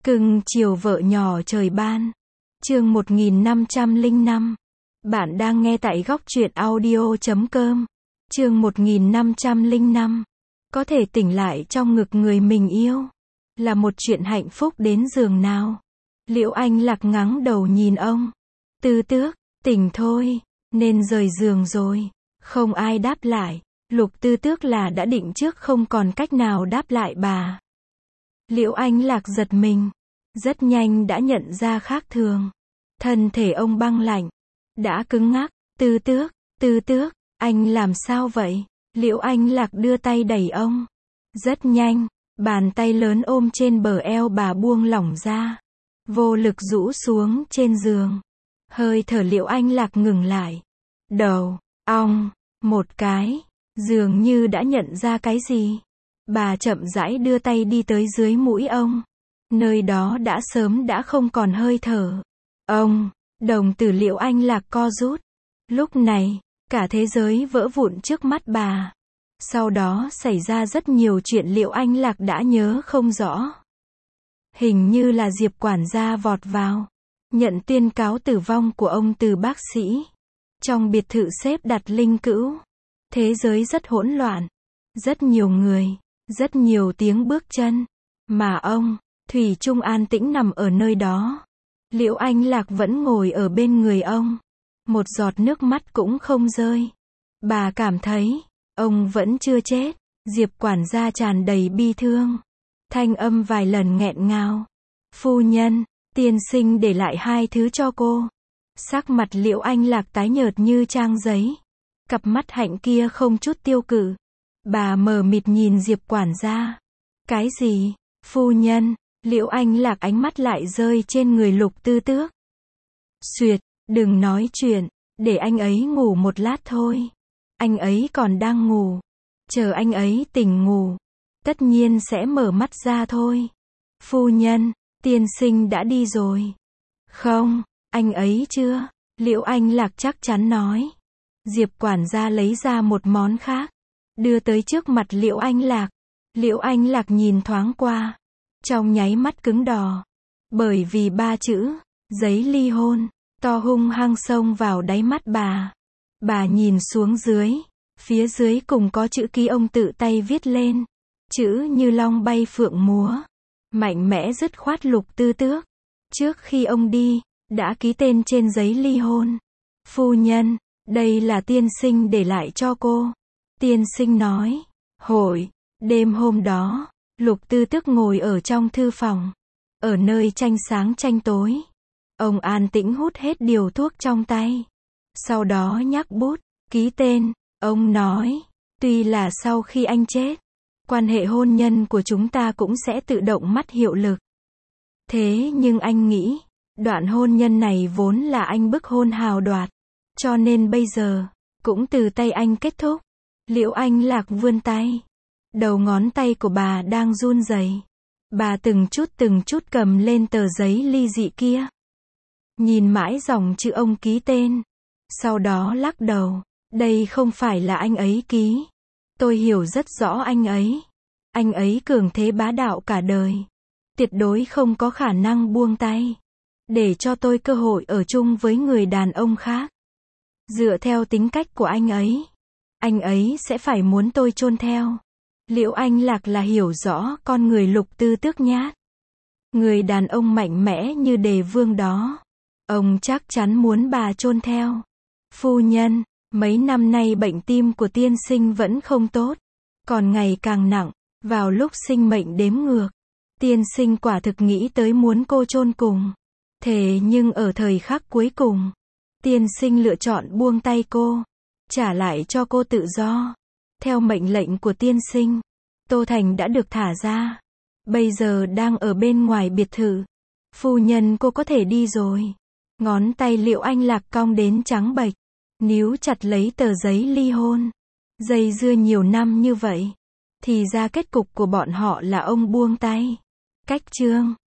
Cưng chiều vợ nhỏ trời ban. Chương 1505. Bạn đang nghe tại góc truyện audio.com. Chương 1505. Có thể tỉnh lại trong ngực người mình yêu là một chuyện hạnh phúc đến giường nào. Liễu Anh Lạc ngáng đầu nhìn ông. Tư Tước, tỉnh thôi, nên rời giường rồi. Không ai đáp lại. Lục Tư Tước là đã định trước không còn cách nào đáp lại bà. Liễu Anh Lạc giật mình. Rất nhanh đã nhận ra khác thường. Thân thể ông băng lạnh. Đã cứng ngắc. Tư Tước, anh làm sao vậy? Liễu Anh Lạc đưa tay đẩy ông. Rất nhanh, bàn tay lớn ôm trên bờ eo bà buông lỏng ra. Vô lực rũ xuống trên giường. Hơi thở Liễu Anh Lạc ngừng lại. Đầu, ong, một cái. Dường như đã nhận ra cái gì. Bà chậm rãi đưa tay đi tới dưới mũi ông. Nơi đó đã sớm đã không còn hơi thở. Ông, đồng tử Liễu Anh Lạc co rút. Lúc này, cả thế giới vỡ vụn trước mắt bà. Sau đó xảy ra rất nhiều chuyện Liễu Anh Lạc đã nhớ không rõ. Hình như là Diệp quản gia vọt vào, nhận tuyên cáo tử vong của ông từ bác sĩ. Trong biệt thự xếp đặt linh cữu. Thế giới rất hỗn loạn. Rất nhiều người, rất nhiều tiếng bước chân. Mà ông, thủy chung an tĩnh nằm ở nơi đó. Liễu Anh Lạc vẫn ngồi ở bên người ông. Một giọt nước mắt cũng không rơi. Bà cảm thấy, ông vẫn chưa chết. Diệp quản gia tràn đầy bi thương. Thanh âm vài lần nghẹn ngào. Phu nhân, tiên sinh để lại hai thứ cho cô. Sắc mặt Liễu Anh Lạc tái nhợt như trang giấy. Cặp mắt hạnh kia không chút tiêu cự. Bà mờ mịt nhìn Diệp quản gia. Cái gì? Phu nhân. Liễu Anh Lạc ánh mắt lại rơi trên người Lục Tư Tước. Xuyệt, đừng nói chuyện, để anh ấy ngủ một lát thôi. Anh ấy còn đang ngủ. Chờ anh ấy tỉnh ngủ, tất nhiên sẽ mở mắt ra thôi. Phu nhân, tiên sinh đã đi rồi. Không, anh ấy chưa. Liễu Anh Lạc chắc chắn nói. Diệp quản gia lấy ra một món khác, đưa tới trước mặt Liễu Anh Lạc. Liễu Anh Lạc nhìn thoáng qua. Trong nháy mắt cứng đờ. Bởi vì ba chữ, giấy ly hôn, to hung hăng xông vào đáy mắt bà. Bà nhìn xuống dưới. Phía dưới cùng có chữ ký ông tự tay viết lên. Chữ như long bay phượng múa. Mạnh mẽ dứt khoát Lục Tư Tước. Trước khi ông đi, đã ký tên trên giấy ly hôn. Phu nhân, đây là tiên sinh để lại cho cô. Tiên sinh nói. Đêm hôm đó, Lục Tư Tước ngồi ở trong thư phòng. Ở nơi tranh sáng tranh tối. Ông an tĩnh hút hết điều thuốc trong tay. Sau đó nhắc bút, ký tên. Ông nói, tuy là sau khi anh chết, quan hệ hôn nhân của chúng ta cũng sẽ tự động mất hiệu lực. Thế nhưng anh nghĩ, đoạn hôn nhân này vốn là anh bức hôn hào đoạt. Cho nên bây giờ, cũng từ tay anh kết thúc. Liễu Anh Lạc vươn tay. Đầu ngón tay của bà đang run rẩy. Bà từng chút cầm lên tờ giấy ly dị kia. Nhìn mãi dòng chữ ông ký tên. Sau đó lắc đầu. Đây không phải là anh ấy ký. Tôi hiểu rất rõ anh ấy. Anh ấy cường thế bá đạo cả đời. Tuyệt đối không có khả năng buông tay. Để cho tôi cơ hội ở chung với người đàn ông khác. Dựa theo tính cách của anh ấy sẽ phải muốn tôi chôn theo. Liễu Anh Lạc là hiểu rõ con người Lục Tư Tước nhát. Người đàn ông mạnh mẽ như Đề Vương đó. Ông chắc chắn muốn bà chôn theo. Phu nhân, mấy năm nay bệnh tim của tiên sinh vẫn không tốt. Còn ngày càng nặng. Vào lúc sinh mệnh đếm ngược. Tiên sinh quả thực nghĩ tới muốn cô chôn cùng. Thế nhưng ở thời khắc cuối cùng, tiên sinh lựa chọn buông tay cô. Trả lại cho cô tự do. Theo mệnh lệnh của tiên sinh, Tô Thành đã được thả ra. Bây giờ đang ở bên ngoài biệt thự. Phu nhân cô có thể đi rồi. Ngón tay Liễu Anh Lạc cong đến trắng bệch. Níu chặt lấy tờ giấy ly hôn. Dây dưa nhiều năm như vậy. Thì ra kết cục của bọn họ là ông buông tay. Cách chương